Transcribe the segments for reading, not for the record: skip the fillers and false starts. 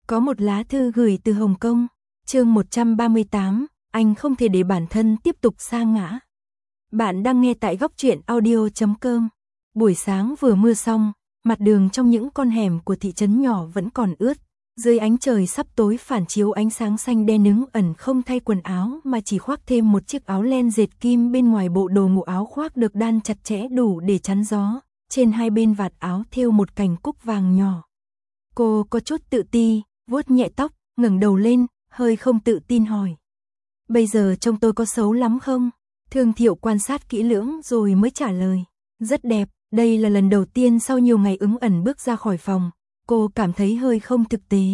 Có một lá thư gửi từ Hồng Kông, chương 138, anh không thể để bản thân tiếp tục sa ngã. Bạn đang nghe tại góc truyện audio.com. Buổi sáng vừa mưa xong, mặt đường trong những con hẻm của thị trấn nhỏ vẫn còn ướt. Dưới ánh trời sắp tối phản chiếu ánh sáng xanh đen Ứng Ẩn không thay quần áo mà chỉ khoác thêm một chiếc áo len dệt kim bên ngoài bộ đồ ngủ áo khoác được đan chặt chẽ đủ để chắn gió. Trên hai bên vạt áo thêu một cành cúc vàng nhỏ. Cô có chút tự ti, vuốt nhẹ tóc, ngẩng đầu lên, hơi không tự tin hỏi. Bây giờ trông tôi có xấu lắm không? Thương Thiệu quan sát kỹ lưỡng rồi mới trả lời. Rất đẹp, đây là lần đầu tiên sau nhiều ngày Ứng Ẩn bước ra khỏi phòng. Cô cảm thấy hơi không thực tế.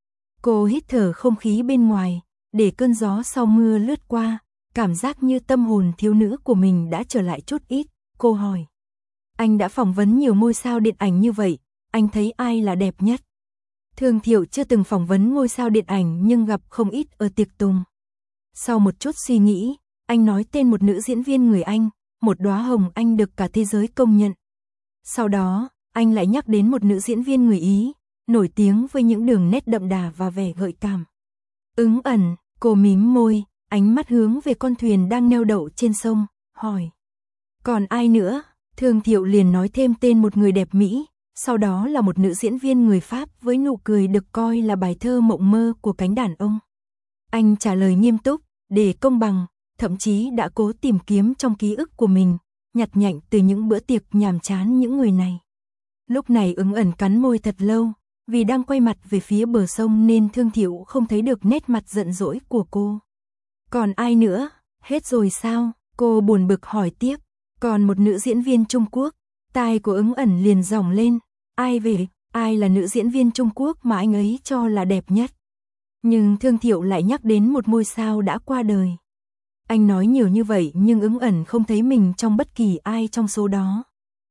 Cô hít thở không khí bên ngoài, để cơn gió sau mưa lướt qua, cảm giác như tâm hồn thiếu nữ của mình đã trở lại chút ít. Cô hỏi. Anh đã phỏng vấn nhiều ngôi sao điện ảnh như vậy, anh thấy ai là đẹp nhất? Thương Thiệu chưa từng phỏng vấn ngôi sao điện ảnh nhưng gặp không ít ở tiệc tùng. Sau một chút suy nghĩ, anh nói tên một nữ diễn viên người Anh, một đóa hồng Anh được cả thế giới công nhận. Sau đó, anh lại nhắc đến một nữ diễn viên người Ý, nổi tiếng với những đường nét đậm đà và vẻ gợi cảm. Ứng Ẩn, cô mím môi, ánh mắt hướng về con thuyền đang neo đậu trên sông, hỏi. Còn ai nữa? Thương Thiệu liền nói thêm tên một người đẹp Mỹ, sau đó là một nữ diễn viên người Pháp với nụ cười được coi là bài thơ mộng mơ của cánh đàn ông. Anh trả lời nghiêm túc, để công bằng, thậm chí đã cố tìm kiếm trong ký ức của mình, nhặt nhạnh từ những bữa tiệc nhàm chán những người này. Lúc này Ứng Ẩn cắn môi thật lâu, vì đang quay mặt về phía bờ sông nên Thương Thiệu không thấy được nét mặt giận dỗi của cô. Còn ai nữa? Hết rồi sao? Cô buồn bực hỏi tiếp. Còn một nữ diễn viên Trung Quốc. Tai của Ứng Ẩn liền dòng lên. Ai về? Ai là nữ diễn viên Trung Quốc mà anh ấy cho là đẹp nhất? Nhưng Thương Thiệu lại nhắc đến một ngôi sao đã qua đời. Anh nói nhiều như vậy nhưng Ứng Ẩn không thấy mình trong bất kỳ ai trong số đó.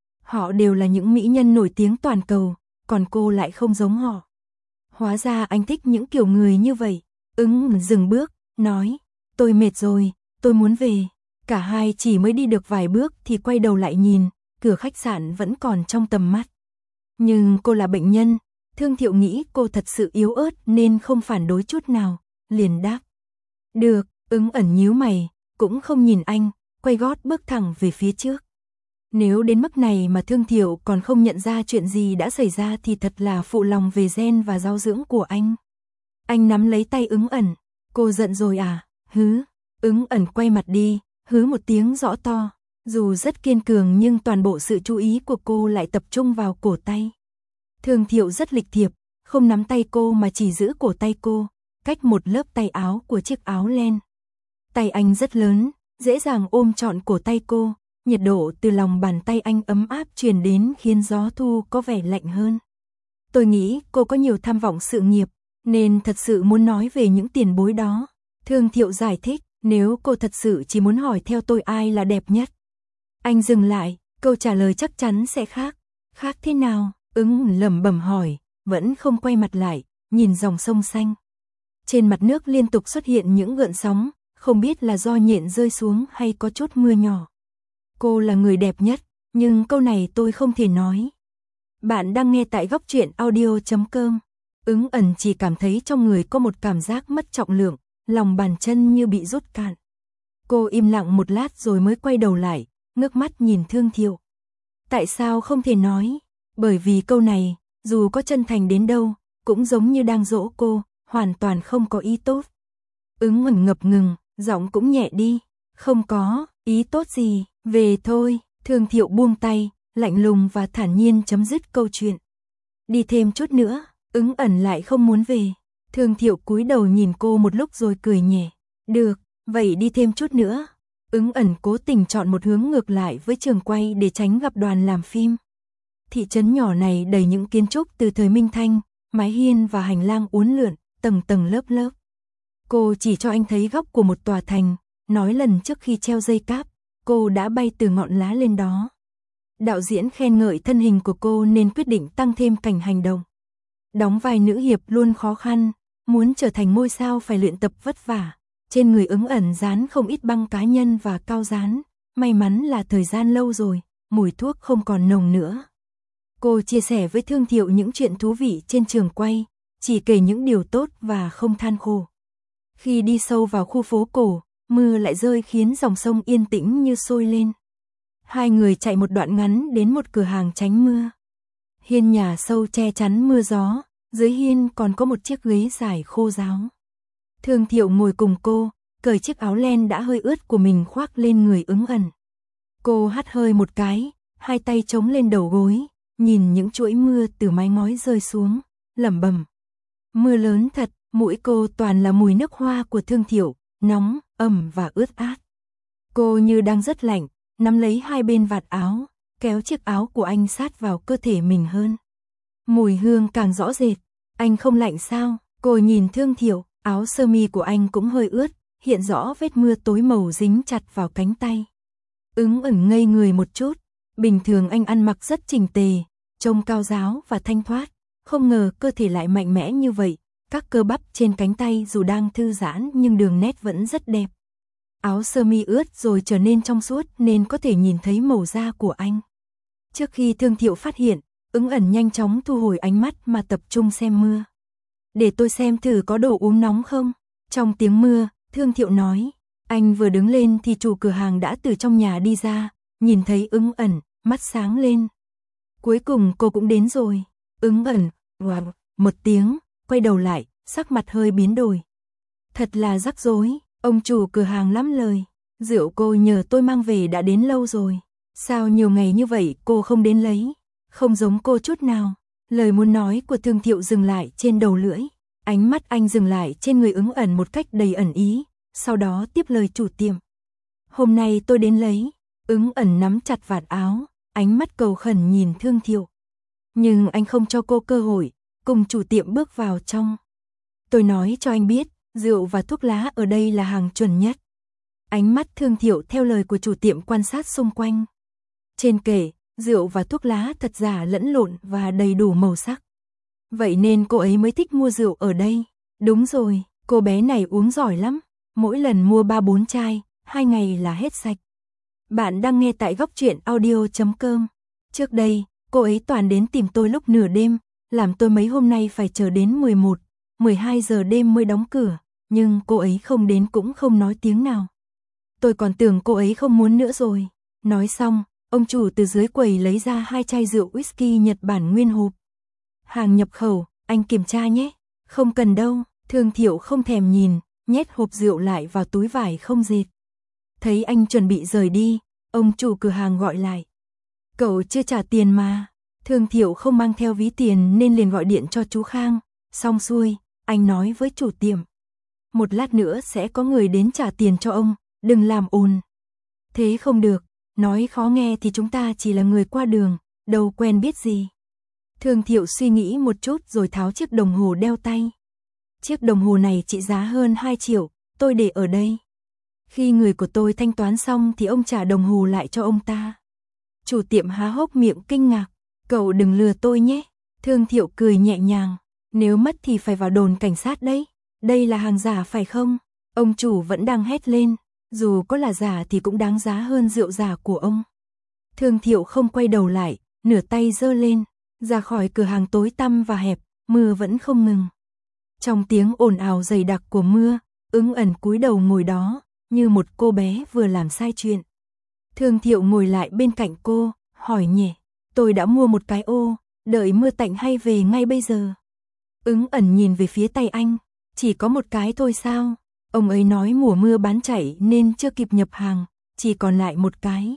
Họ đều là những mỹ nhân nổi tiếng toàn cầu, còn cô lại không giống họ. Hóa ra anh thích những kiểu người như vậy. Ứng Ẩn dừng bước, nói, tôi mệt rồi, tôi muốn về. Cả hai chỉ mới đi được vài bước thì quay đầu lại nhìn, cửa khách sạn vẫn còn trong tầm mắt. Nhưng cô là bệnh nhân, Thương Thiệu nghĩ cô thật sự yếu ớt nên không phản đối chút nào, liền đáp. Được, Ứng Ẩn nhíu mày, cũng không nhìn anh, quay gót bước thẳng về phía trước. Nếu đến mức này mà Thương Thiệu còn không nhận ra chuyện gì đã xảy ra thì thật là phụ lòng về gen và giáo dưỡng của anh. Anh nắm lấy tay Ứng Ẩn, cô giận rồi à? Hứ. Ứng Ẩn quay mặt đi, hứ một tiếng rõ to. Dù rất kiên cường nhưng toàn bộ sự chú ý của cô lại tập trung vào cổ tay. Thương Thiệu rất lịch thiệp, không nắm tay cô mà chỉ giữ cổ tay cô, cách một lớp tay áo của chiếc áo len. Tay anh rất lớn, dễ dàng ôm trọn cổ tay cô, nhiệt độ từ lòng bàn tay anh ấm áp truyền đến khiến gió thu có vẻ lạnh hơn. Tôi nghĩ cô có nhiều tham vọng sự nghiệp, nên thật sự muốn nói về những tiền bối đó. Thương Thiệu giải thích, nếu cô thật sự chỉ muốn hỏi theo tôi ai là đẹp nhất. Anh dừng lại, câu trả lời chắc chắn sẽ khác. Khác thế nào? Ứng lẩm bẩm hỏi, vẫn không quay mặt lại, nhìn dòng sông xanh. Trên mặt nước liên tục xuất hiện những gợn sóng, không biết là do nhện rơi xuống hay có chút mưa nhỏ. Cô là người đẹp nhất, nhưng câu này tôi không thể nói. Bạn đang nghe tại góc truyện audio.com. Ứng Ẩn chỉ cảm thấy trong người có một cảm giác mất trọng lượng, lòng bàn chân như bị rút cạn. Cô im lặng một lát rồi mới quay đầu lại, ngước mắt nhìn Thương Thiệu. Tại sao không thể nói? Bởi vì câu này, dù có chân thành đến đâu, cũng giống như đang dỗ cô, hoàn toàn không có ý tốt. Ứng Ẩn ngập ngừng, giọng cũng nhẹ đi. Không có, ý tốt gì, về thôi. Thương Thiệu buông tay, lạnh lùng và thản nhiên chấm dứt câu chuyện. Đi thêm chút nữa, Ứng Ẩn lại không muốn về. Thương Thiệu cúi đầu nhìn cô một lúc rồi cười nhẹ. Được, vậy đi thêm chút nữa. Ứng Ẩn cố tình chọn một hướng ngược lại với trường quay để tránh gặp đoàn làm phim. Thị trấn nhỏ này đầy những kiến trúc từ thời Minh Thanh, mái hiên và hành lang uốn lượn, tầng tầng lớp lớp. Cô chỉ cho anh thấy góc của một tòa thành, nói lần trước khi treo dây cáp, cô đã bay từ ngọn lá lên đó. Đạo diễn khen ngợi thân hình của cô nên quyết định tăng thêm cảnh hành động. Đóng vai nữ hiệp luôn khó khăn, muốn trở thành ngôi sao phải luyện tập vất vả. Trên người Ứng Ẩn dán không ít băng cá nhân và cao dán, may mắn là thời gian lâu rồi, mùi thuốc không còn nồng nữa. Cô chia sẻ với Thương Thiệu những chuyện thú vị trên trường quay, chỉ kể những điều tốt và không than khổ. Khi đi sâu vào khu phố cổ, mưa lại rơi khiến dòng sông yên tĩnh như sôi lên. Hai người chạy một đoạn ngắn đến một cửa hàng tránh mưa. Hiên nhà sâu che chắn mưa gió, dưới hiên còn có một chiếc ghế dài khô ráo. Thương Thiệu ngồi cùng cô, cởi chiếc áo len đã hơi ướt của mình khoác lên người Ứng Ẩn. Cô hắt hơi một cái, hai tay chống lên đầu gối, nhìn những chuỗi mưa từ mái ngói rơi xuống, lẩm bẩm. Mưa lớn thật, mũi cô toàn là mùi nước hoa của Thương Thiệu, nóng, ẩm và ướt át. Cô như đang rất lạnh, nắm lấy hai bên vạt áo, kéo chiếc áo của anh sát vào cơ thể mình hơn. Mùi hương càng rõ rệt. Anh không lạnh sao? Cô nhìn Thương Thiệu, áo sơ mi của anh cũng hơi ướt, hiện rõ vết mưa tối màu dính chặt vào cánh tay. Ứng Ẩn ngây người một chút, bình thường anh ăn mặc rất chỉnh tề, trông cao ráo và thanh thoát, không ngờ cơ thể lại mạnh mẽ như vậy, các cơ bắp trên cánh tay dù đang thư giãn nhưng đường nét vẫn rất đẹp. Áo sơ mi ướt rồi trở nên trong suốt nên có thể nhìn thấy màu da của anh. Trước khi Thương Thiệu phát hiện, Ứng Ẩn nhanh chóng thu hồi ánh mắt mà tập trung xem mưa. Để tôi xem thử có đồ uống nóng không? Trong tiếng mưa, Thương Thiệu nói. Anh vừa đứng lên thì chủ cửa hàng đã từ trong nhà đi ra, nhìn thấy Ứng Ẩn, mắt sáng lên. Cuối cùng cô cũng đến rồi. Ứng Ẩn, wow, một tiếng, quay đầu lại, sắc mặt hơi biến đổi. Thật là rắc rối, ông chủ cửa hàng lắm lời. Rượu cô nhờ tôi mang về đã đến lâu rồi. Sao nhiều ngày như vậy cô không đến lấy? Không giống cô chút nào. Lời muốn nói của Thương Thiệu dừng lại trên đầu lưỡi. Ánh mắt anh dừng lại trên người Ứng Ẩn một cách đầy ẩn ý, sau đó tiếp lời chủ tiệm. Hôm nay tôi đến lấy. Ứng Ẩn nắm chặt vạt áo, ánh mắt cầu khẩn nhìn Thương Thiệu. Nhưng anh không cho cô cơ hội, cùng chủ tiệm bước vào trong. Tôi nói cho anh biết, rượu và thuốc lá ở đây là hàng chuẩn nhất. Ánh mắt Thương Thiệu theo lời của chủ tiệm quan sát xung quanh. Trên kệ, rượu và thuốc lá thật giả lẫn lộn và đầy đủ màu sắc. Vậy nên cô ấy mới thích mua rượu ở đây. Đúng rồi, cô bé này uống giỏi lắm. Mỗi lần mua 3-4 chai, 2 ngày là hết sạch. Bạn đang nghe tại Góc Truyện Audio.com. Trước đây, cô ấy toàn đến tìm tôi lúc nửa đêm, làm tôi mấy hôm nay phải chờ đến 11, 12 giờ đêm mới đóng cửa, nhưng cô ấy không đến cũng không nói tiếng nào. Tôi còn tưởng cô ấy không muốn nữa rồi. Nói xong, ông chủ từ dưới quầy lấy ra 2 chai rượu whisky Nhật Bản nguyên hộp. Hàng nhập khẩu, anh kiểm tra nhé. Không cần đâu, Thương Thiệu không thèm nhìn, nhét hộp rượu lại vào túi vải không dệt. Thấy anh chuẩn bị rời đi, ông chủ cửa hàng gọi lại. Cậu chưa trả tiền mà. Thương Thiệu không mang theo ví tiền nên liền gọi điện cho chú Khang. Xong xuôi, anh nói với chủ tiệm. Một lát nữa sẽ có người đến trả tiền cho ông, đừng làm ồn. Thế không được, nói khó nghe thì chúng ta chỉ là người qua đường, đâu quen biết gì. Thương Thiệu suy nghĩ một chút rồi tháo chiếc đồng hồ đeo tay. Chiếc đồng hồ này trị giá hơn 2 triệu, tôi để ở đây. Khi người của tôi thanh toán xong thì ông trả đồng hồ lại cho ông ta. Chủ tiệm há hốc miệng kinh ngạc. Cậu đừng lừa tôi nhé. Thương Thiệu cười nhẹ nhàng. Nếu mất thì phải vào đồn cảnh sát đấy. Đây là hàng giả phải không? Ông chủ vẫn đang hét lên. Dù có là giả thì cũng đáng giá hơn rượu giả của ông. Thương Thiệu không quay đầu lại, nửa tay giơ lên. Ra khỏi cửa hàng tối tăm và hẹp, mưa vẫn không ngừng. Trong tiếng ồn ào dày đặc của mưa, Ứng Ẩn cúi đầu ngồi đó, như một cô bé vừa làm sai chuyện. Thương Thiệu ngồi lại bên cạnh cô, hỏi nhẹ, tôi đã mua một cái ô, đợi mưa tạnh hay về ngay bây giờ? Ứng Ẩn nhìn về phía tay anh, chỉ có một cái thôi sao? Ông ấy nói mùa mưa bán chạy nên chưa kịp nhập hàng, chỉ còn lại một cái.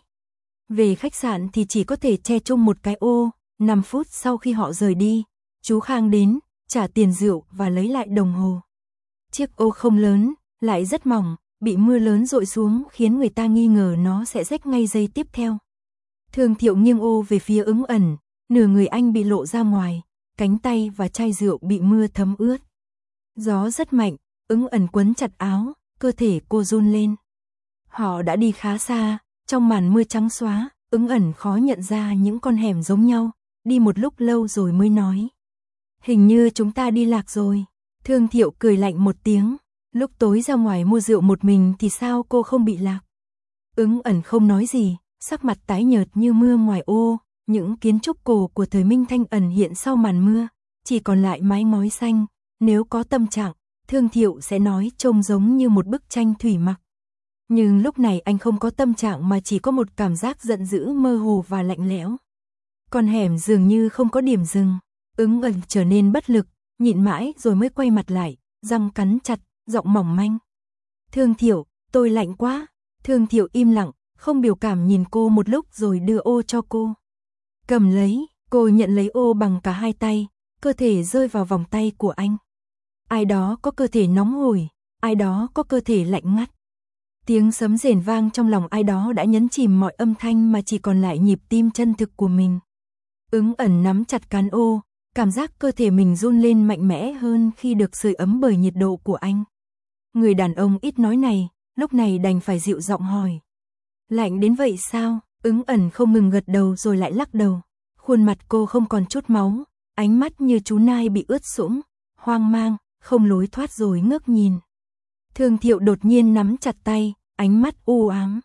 Về khách sạn thì chỉ có thể che chung một cái ô. 5 phút sau khi họ rời đi, chú Khang đến, trả tiền rượu và lấy lại đồng hồ. Chiếc ô không lớn, lại rất mỏng, bị mưa lớn dội xuống khiến người ta nghi ngờ nó sẽ rách ngay giây tiếp theo. Thương Thiệu nghiêng ô về phía Ứng Ẩn, nửa người anh bị lộ ra ngoài, cánh tay và chai rượu bị mưa thấm ướt. Gió rất mạnh, Ứng Ẩn quấn chặt áo, cơ thể cô run lên. Họ đã đi khá xa, trong màn mưa trắng xóa, Ứng Ẩn khó nhận ra những con hẻm giống nhau, đi một lúc lâu rồi mới nói. Hình như chúng ta đi lạc rồi. Thương Thiệu cười lạnh một tiếng, lúc tối ra ngoài mua rượu một mình thì sao cô không bị lạc? Ứng Ẩn không nói gì, sắc mặt tái nhợt như mưa ngoài ô, những kiến trúc cổ của thời Minh Thanh ẩn hiện sau màn mưa, chỉ còn lại mái ngói xanh, nếu có tâm trạng, Thương Thiệu sẽ nói trông giống như một bức tranh thủy mặc. Nhưng lúc này anh không có tâm trạng mà chỉ có một cảm giác giận dữ mơ hồ và lạnh lẽo. Con hẻm dường như không có điểm dừng, Ứng Ẩn trở nên bất lực, nhịn mãi rồi mới quay mặt lại, răng cắn chặt, giọng mỏng manh. Thương Thiệu, tôi lạnh quá. Thương Thiệu im lặng, không biểu cảm nhìn cô một lúc rồi đưa ô cho cô. Cầm lấy, cô nhận lấy ô bằng cả hai tay, cơ thể rơi vào vòng tay của anh. Ai đó có cơ thể nóng hổi, ai đó có cơ thể lạnh ngắt. Tiếng sấm rền vang trong lòng ai đó đã nhấn chìm mọi âm thanh mà chỉ còn lại nhịp tim chân thực của mình. Ứng Ẩn nắm chặt cán ô, cảm giác cơ thể mình run lên mạnh mẽ hơn khi được sưởi ấm bởi nhiệt độ của anh. Người đàn ông ít nói này, lúc này đành phải dịu giọng hỏi. Lạnh đến vậy sao? Ứng Ẩn không ngừng gật đầu rồi lại lắc đầu. Khuôn mặt cô không còn chút máu, ánh mắt như chú nai bị ướt sũng, hoang mang, không lối thoát rồi ngước nhìn. Thương Thiệu đột nhiên nắm chặt tay, ánh mắt u ám.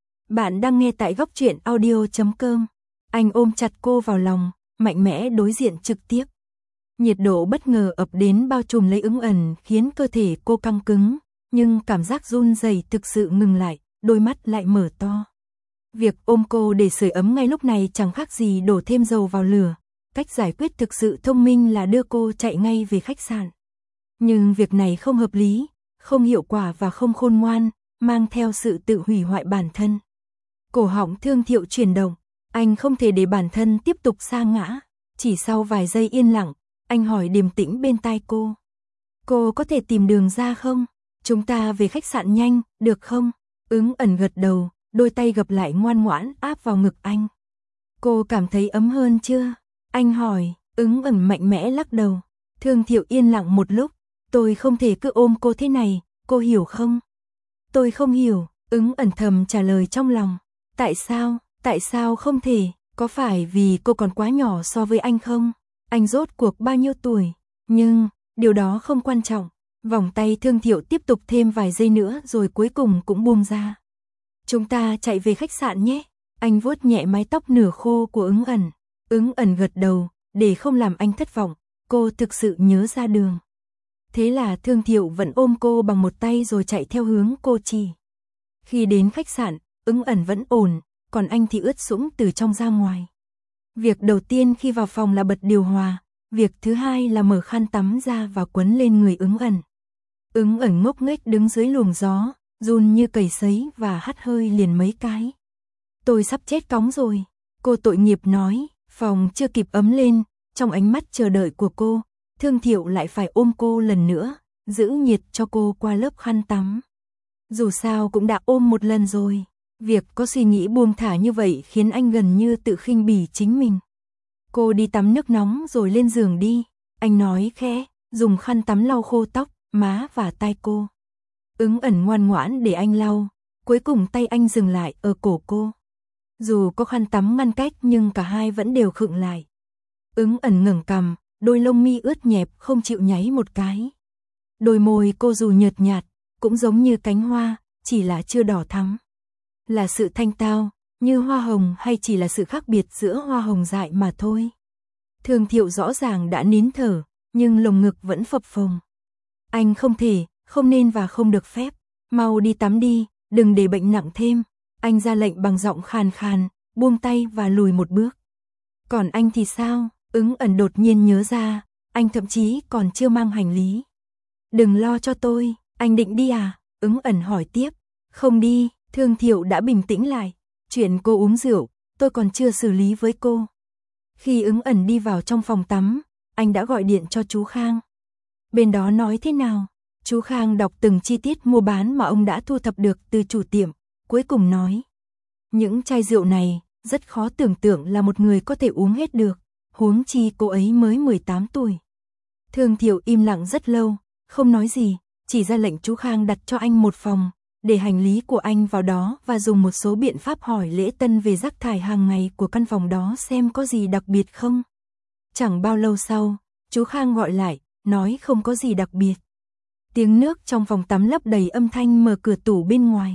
Bạn đang nghe tại goctruyện.audio.com. Anh ôm chặt cô vào lòng, mạnh mẽ đối diện trực tiếp. Nhiệt độ bất ngờ ập đến bao trùm lấy Ứng Ẩn khiến cơ thể cô căng cứng, nhưng cảm giác run rẩy thực sự ngừng lại, đôi mắt lại mở to. Việc ôm cô để sưởi ấm ngay lúc này chẳng khác gì đổ thêm dầu vào lửa. Cách giải quyết thực sự thông minh là đưa cô chạy ngay về khách sạn. Nhưng việc này không hợp lý, không hiệu quả và không khôn ngoan, mang theo sự tự hủy hoại bản thân. Cổ họng Thương Thiệu chuyển động, anh không thể để bản thân tiếp tục sa ngã. Chỉ sau vài giây yên lặng, anh hỏi điềm tĩnh bên tai cô. Cô có thể tìm đường ra không? Chúng ta về khách sạn nhanh, được không? Ứng Ẩn gật đầu, đôi tay gập lại ngoan ngoãn áp vào ngực anh. Cô cảm thấy ấm hơn chưa? Anh hỏi. Ứng Ẩn mạnh mẽ lắc đầu. Thương Thiệu yên lặng một lúc. Tôi không thể cứ ôm cô thế này, cô hiểu không? Tôi không hiểu. Ứng Ẩn thầm trả lời trong lòng. Tại sao không thể? Có phải vì cô còn quá nhỏ so với anh không? Anh rốt cuộc bao nhiêu tuổi? Nhưng, điều đó không quan trọng. Vòng tay Thương Thiệu tiếp tục thêm vài giây nữa rồi cuối cùng cũng buông ra. Chúng ta chạy về khách sạn nhé. Anh vuốt nhẹ mái tóc nửa khô của Ứng Ẩn. Ứng Ẩn gật đầu, để không làm anh thất vọng, cô thực sự nhớ ra đường. Thế là Thương Thiệu vẫn ôm cô bằng một tay rồi chạy theo hướng cô chỉ. Khi đến khách sạn, Ứng Ẩn vẫn ổn, còn anh thì ướt sũng từ trong ra ngoài. Việc đầu tiên khi vào phòng là bật điều hòa, việc thứ hai là mở khăn tắm ra và quấn lên người Ứng Ẩn. Ứng Ẩn ngốc nghếch đứng dưới luồng gió, run như cầy sấy và hắt hơi liền mấy cái. Tôi sắp chết cóng rồi, cô tội nghiệp nói. Phòng chưa kịp ấm lên, trong ánh mắt chờ đợi của cô, Thương Thiệu lại phải ôm cô lần nữa, giữ nhiệt cho cô qua lớp khăn tắm. Dù sao cũng đã ôm một lần rồi, việc có suy nghĩ buông thả như vậy khiến anh gần như tự khinh bỉ chính mình. Cô đi tắm nước nóng rồi lên giường đi, anh nói khẽ, dùng khăn tắm lau khô tóc, má và tai cô. Ứng Ẩn ngoan ngoãn để anh lau, cuối cùng tay anh dừng lại ở cổ cô. Dù có khăn tắm ngăn cách nhưng cả hai vẫn đều khựng lại. Ứng Ẩn ngẩng cằm, đôi lông mi ướt nhẹp không chịu nháy một cái. Đôi môi cô dù nhợt nhạt, cũng giống như cánh hoa, chỉ là chưa đỏ thắm. Là sự thanh tao, như hoa hồng hay chỉ là sự khác biệt giữa hoa hồng dại mà thôi. Thương Thiệu rõ ràng đã nín thở, nhưng lồng ngực vẫn phập phồng. Anh không thể, không nên và không được phép. Mau đi tắm đi, đừng để bệnh nặng thêm. Anh ra lệnh bằng giọng khàn khàn, buông tay và lùi một bước. Còn anh thì sao? Ứng Ẩn đột nhiên nhớ ra, anh thậm chí còn chưa mang hành lý. Đừng lo cho tôi, anh định đi à? Ứng Ẩn hỏi tiếp. Không đi, Thương Thiệu đã bình tĩnh lại. Chuyện cô uống rượu, tôi còn chưa xử lý với cô. Khi Ứng Ẩn đi vào trong phòng tắm, anh đã gọi điện cho chú Khang. Bên đó nói thế nào? Chú Khang đọc từng chi tiết mua bán mà ông đã thu thập được từ chủ tiệm, cuối cùng nói. Những chai rượu này, rất khó tưởng tượng là một người có thể uống hết được, huống chi cô ấy mới 18 tuổi. Thương Thiệu im lặng rất lâu, không nói gì, chỉ ra lệnh chú Khang đặt cho anh một phòng, để hành lý của anh vào đó và dùng một số biện pháp hỏi lễ tân về rác thải hàng ngày của căn phòng đó xem có gì đặc biệt không. Chẳng bao lâu sau, chú Khang gọi lại, nói không có gì đặc biệt. Tiếng nước trong phòng tắm lấp đầy âm thanh mở cửa tủ bên ngoài.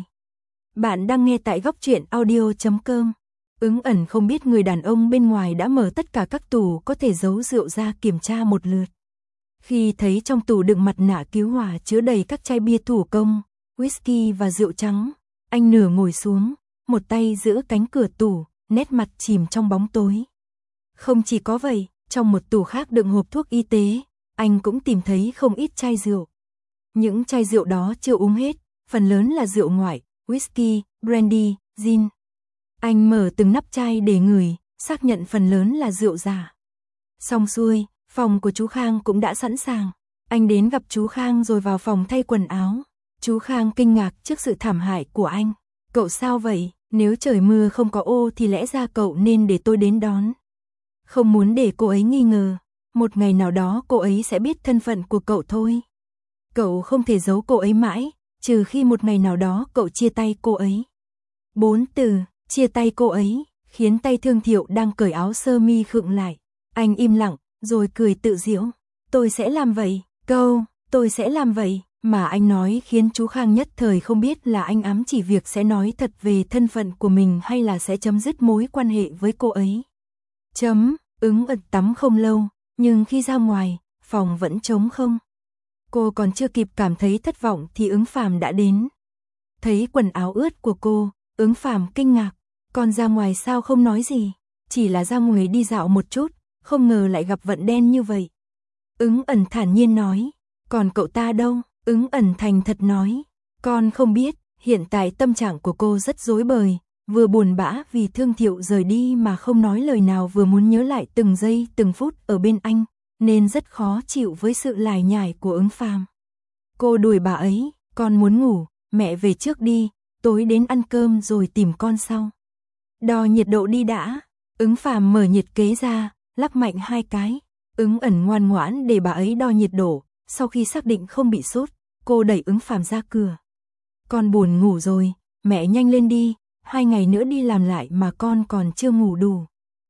Bạn đang nghe tại goctruyện.audio.com. Ứng Ẩn không biết người đàn ông bên ngoài đã mở tất cả các tủ có thể giấu rượu ra kiểm tra một lượt. Khi thấy trong tủ đựng mặt nạ cứu hỏa chứa đầy các chai bia thủ công, whisky và rượu trắng, anh nửa ngồi xuống, một tay giữ cánh cửa tủ, nét mặt chìm trong bóng tối. Không chỉ có vậy, trong một tủ khác đựng hộp thuốc y tế, anh cũng tìm thấy không ít chai rượu. Những chai rượu đó chưa uống hết, phần lớn là rượu ngoại, whisky, brandy, gin. Anh mở từng nắp chai để ngửi, xác nhận phần lớn là rượu giả. Xong xuôi, phòng của chú Khang cũng đã sẵn sàng. Anh đến gặp chú Khang rồi vào phòng thay quần áo. Chú Khang kinh ngạc trước sự thảm hại của anh. Cậu sao vậy? Nếu trời mưa không có ô thì lẽ ra cậu nên để tôi đến đón. Không muốn để cô ấy nghi ngờ. Một ngày nào đó cô ấy sẽ biết thân phận của cậu thôi. Cậu không thể giấu cô ấy mãi, trừ khi một ngày nào đó cậu chia tay cô ấy. 4 từ, chia tay cô ấy, khiến tay Thương Thiệu đang cởi áo sơ mi khựng lại. Anh im lặng, rồi cười tự giễu. Tôi sẽ làm vậy, tôi sẽ làm vậy, mà anh nói khiến chú Khang nhất thời không biết là anh ám chỉ việc sẽ nói thật về thân phận của mình hay là sẽ chấm dứt mối quan hệ với cô ấy. Ứng ẩn tắm không lâu, nhưng khi ra ngoài, phòng vẫn trống không. Cô còn chưa kịp cảm thấy thất vọng thì Ứng Phàm đã đến. Thấy quần áo ướt của cô, Ứng Phàm kinh ngạc. Còn ra ngoài sao không nói gì, chỉ là ra ngoài đi dạo một chút, không ngờ lại gặp vận đen như vậy. Ứng ẩn thản nhiên nói, còn cậu ta đâu? Ứng ẩn thành thật nói, con không biết. Hiện tại tâm trạng của cô rất rối bời, vừa buồn bã vì Thương Thiệu rời đi mà không nói lời nào, vừa muốn nhớ lại từng giây từng phút ở bên anh, nên rất khó chịu với sự lải nhải của Ứng Phàm. Cô đuổi bà ấy, con muốn ngủ, mẹ về trước đi, tối đến ăn cơm rồi tìm con sau. Đo nhiệt độ đi đã. Ứng Phàm mở nhiệt kế ra, lắc mạnh 2 cái. Ứng ẩn ngoan ngoãn để bà ấy đo nhiệt độ, sau khi xác định không bị sốt, cô đẩy Ứng Phàm ra cửa. Con buồn ngủ rồi, mẹ nhanh lên đi, 2 ngày nữa đi làm lại mà con còn chưa ngủ đủ.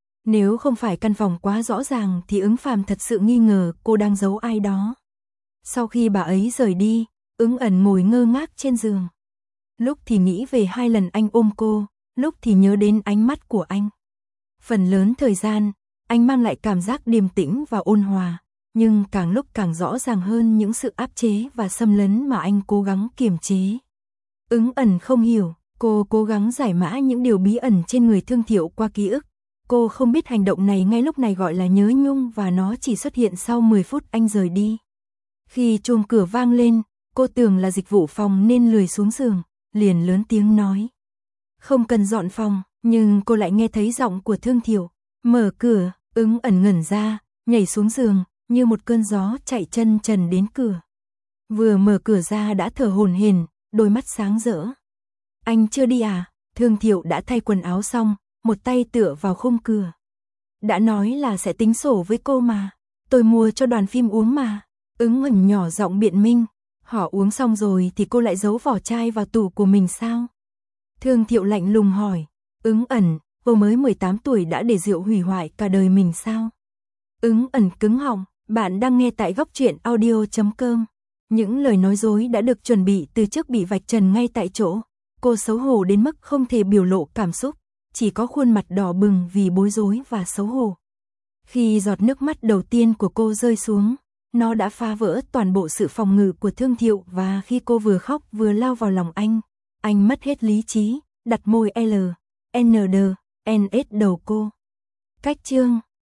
Nếu không phải căn phòng quá rõ ràng thì Ứng Phàm thật sự nghi ngờ cô đang giấu ai đó. Sau khi bà ấy rời đi, Ứng ẩn ngồi ngơ ngác trên giường. Lúc thì nghĩ về 2 lần anh ôm cô, lúc thì nhớ đến ánh mắt của anh. Phần lớn thời gian, anh mang lại cảm giác điềm tĩnh và ôn hòa, nhưng càng lúc càng rõ ràng hơn những sự áp chế và xâm lấn mà anh cố gắng kiềm chế. Ứng ẩn không hiểu, cô cố gắng giải mã những điều bí ẩn trên người Thương Thiệu qua ký ức. Cô không biết hành động này ngay lúc này gọi là nhớ nhung và nó chỉ xuất hiện sau 10 phút anh rời đi. Khi chuông cửa vang lên, cô tưởng là dịch vụ phòng nên lười xuống giường, liền lớn tiếng nói. Không cần dọn phòng, nhưng cô lại nghe thấy giọng của Thương Thiệu. Mở cửa, Ứng ẩn ngẩn ra, nhảy xuống giường, như một cơn gió chạy chân trần đến cửa. Vừa mở cửa ra đã thở hổn hển, đôi mắt sáng rỡ. Anh chưa đi à? Thương Thiệu đã thay quần áo xong, một tay tựa vào khung cửa. Đã nói là sẽ tính sổ với cô mà, tôi mua cho đoàn phim uống mà. Ứng ẩn nhỏ giọng biện minh, họ uống xong rồi thì cô lại giấu vỏ chai vào tủ của mình sao? Thương Thiệu lạnh lùng hỏi, Ứng ẩn, cô mới 18 tuổi đã để rượu hủy hoại cả đời mình sao? Ứng ẩn cứng họng, bạn đang nghe tại Góc Truyện Audio.com. Những lời nói dối đã được chuẩn bị từ trước bị vạch trần ngay tại chỗ. Cô xấu hổ đến mức không thể biểu lộ cảm xúc, chỉ có khuôn mặt đỏ bừng vì bối rối và xấu hổ. Khi giọt nước mắt đầu tiên của cô rơi xuống, nó đã phá vỡ toàn bộ sự phòng ngự của Thương Thiệu, và khi cô vừa khóc vừa lao vào lòng anh mất hết lý trí, đặt môi N, D, N, S đầu cô. Cách chương